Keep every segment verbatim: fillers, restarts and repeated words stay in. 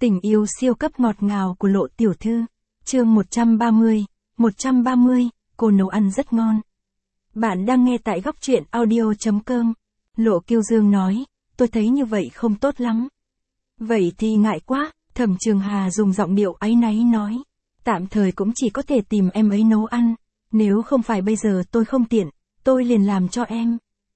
Tình yêu siêu cấp ngọt ngào của Lộ tiểu thư. Chương một trăm ba mươi. một trăm ba mươi, cô nấu ăn rất ngon. Bạn đang nghe tại góc truyện audio chấm com. Lộ Kiêu Dương nói, tôi thấy như vậy không tốt lắm. Vậy thì ngại quá, Thẩm Trường Hà dùng giọng điệu áy náy nói. Tạm thời cũng chỉ có thể tìm em ấy nấu ăn. Nếu không phải bây giờ tôi không tiện, tôi liền làm cho em.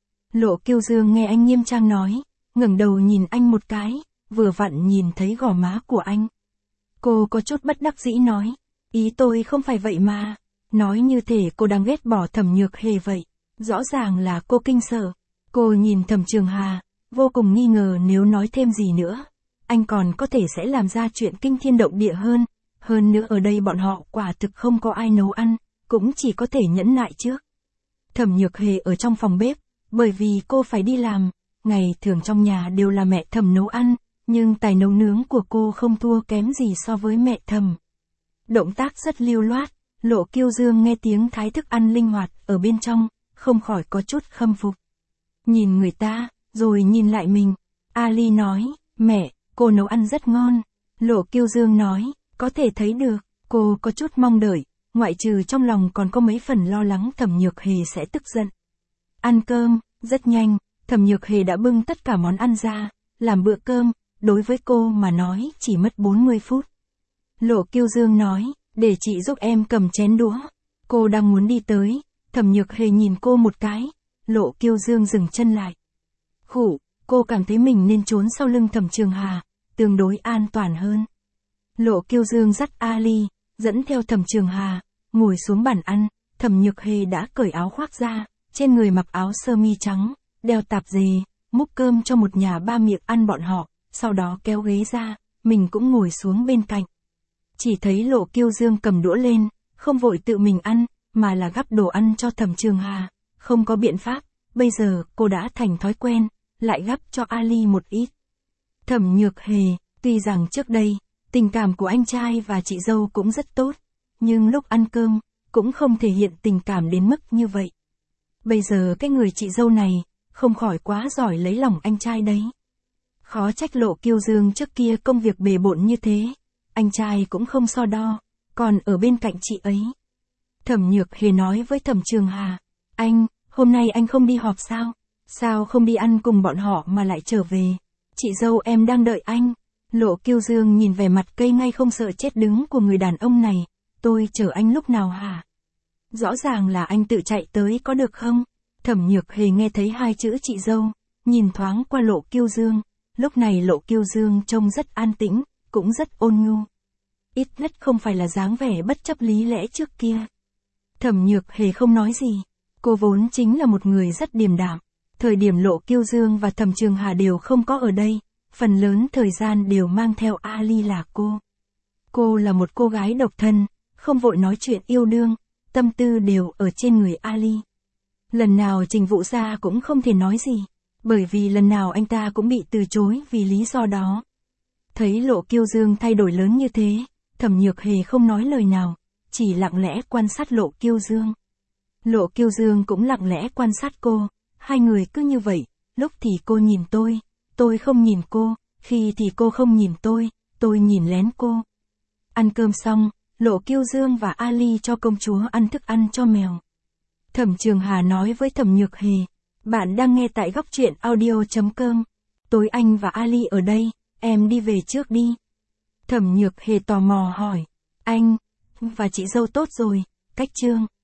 Lộ Kiêu Dương nghe anh nghiêm trang nói, ngẩng đầu nhìn anh một cái, vừa vặn nhìn thấy gò má của anh. Cô có chút bất đắc dĩ nói, ý tôi không phải vậy mà. Nói như thể cô đang ghét bỏ Thẩm Nhược Hề vậy. Rõ ràng là cô kinh sợ. Cô nhìn Thẩm Trường Hà, vô cùng nghi ngờ nếu nói thêm gì nữa, anh còn có thể sẽ làm ra chuyện kinh thiên động địa hơn. Hơn nữa ở đây bọn họ quả thực không có ai nấu ăn, cũng chỉ có thể nhẫn nại trước. Thẩm Nhược Hề ở trong phòng bếp, bởi vì cô phải đi làm, ngày thường trong nhà đều là mẹ Thẩm nấu ăn, nhưng tài nấu nướng của cô không thua kém gì so với mẹ Thẩm. Động tác rất lưu loát, Lộ Kiêu Dương nghe tiếng thái thức ăn linh hoạt ở bên trong, không khỏi có chút khâm phục. Nhìn người ta, rồi nhìn lại mình. Ali nói, mẹ, cô nấu ăn rất ngon. Lộ Kiêu Dương nói, có thể thấy được, cô có chút mong đợi, ngoại trừ trong lòng còn có mấy phần lo lắng Thẩm Nhược Hề sẽ tức giận. Ăn cơm, rất nhanh, Thẩm Nhược Hề đã bưng tất cả món ăn ra, làm bữa cơm, đối với cô mà nói chỉ mất bốn mươi phút. Lộ Kiêu Dương nói, để chị giúp em cầm chén đũa. Cô đang muốn đi tới, Thẩm Nhược Hề nhìn cô một cái, Lộ Kiêu Dương dừng chân lại. Khụ, cô cảm thấy mình nên trốn sau lưng Thẩm Trường Hà, tương đối an toàn hơn. Lộ Kiêu Dương dắt Ali, dẫn theo Thẩm Trường Hà, ngồi xuống bàn ăn. Thẩm Nhược Hề đã cởi áo khoác ra, trên người mặc áo sơ mi trắng, đeo tạp dề, múc cơm cho một nhà ba miệng ăn bọn họ, sau đó kéo ghế ra, mình cũng ngồi xuống bên cạnh. Chỉ thấy Lộ Kiêu Dương cầm đũa lên, không vội tự mình ăn, mà là gắp đồ ăn cho Thẩm Trường Hà. Không có biện pháp, bây giờ cô đã thành thói quen, lại gắp cho Ali một ít. Thẩm Nhược Hề, tuy rằng trước đây, tình cảm của anh trai và chị dâu cũng rất tốt, nhưng lúc ăn cơm, cũng không thể hiện tình cảm đến mức như vậy. Bây giờ cái người chị dâu này, không khỏi quá giỏi lấy lòng anh trai đấy. Khó trách Lộ Kiêu Dương trước kia công việc bề bộn như thế, anh trai cũng không so đo, còn ở bên cạnh chị ấy. Thẩm Nhược Hề nói với Thẩm Trường Hà, anh, hôm nay anh không đi họp sao? Sao không đi ăn cùng bọn họ mà lại trở về? Chị dâu em đang đợi anh. Lộ Kiêu Dương nhìn vẻ mặt cây ngay không sợ chết đứng của người đàn ông này, tôi chờ anh lúc nào hả? Rõ ràng là anh tự chạy tới có được không? Thẩm Nhược Hề nghe thấy hai chữ chị dâu, nhìn thoáng qua Lộ Kiêu Dương, lúc này Lộ Kiêu Dương trông rất an tĩnh, cũng rất ôn nhu. Ít nhất không phải là dáng vẻ bất chấp lý lẽ trước kia. Thẩm Nhược Hề không nói gì, cô vốn chính là một người rất điềm đạm. Thời điểm Lộ Kiêu Dương và Thẩm Trường Hà đều không có ở đây, phần lớn thời gian đều mang theo Ali là cô. Cô là một cô gái độc thân, không vội nói chuyện yêu đương, tâm tư đều ở trên người Ali. Lần nào Trình Vũ Gia cũng không thể nói gì, bởi vì lần nào anh ta cũng bị từ chối vì lý do đó. Thấy Lộ Kiêu Dương thay đổi lớn như thế, Thẩm Nhược Hề không nói lời nào, chỉ lặng lẽ quan sát Lộ Kiêu Dương. Lộ Kiêu Dương cũng lặng lẽ quan sát cô, hai người cứ như vậy, lúc thì cô nhìn tôi, tôi không nhìn cô, khi thì cô không nhìn tôi, tôi nhìn lén cô. Ăn cơm xong, Lộ Kiêu Dương và Ali cho công chúa ăn thức ăn cho mèo. Thẩm Trường Hà nói với Thẩm Nhược Hề, bạn đang nghe tại góc truyện audio chấm com. Tối anh và Ali ở đây, em đi về trước đi. Thẩm Nhược Hề tò mò hỏi, anh, và chị dâu tốt rồi, cách chương.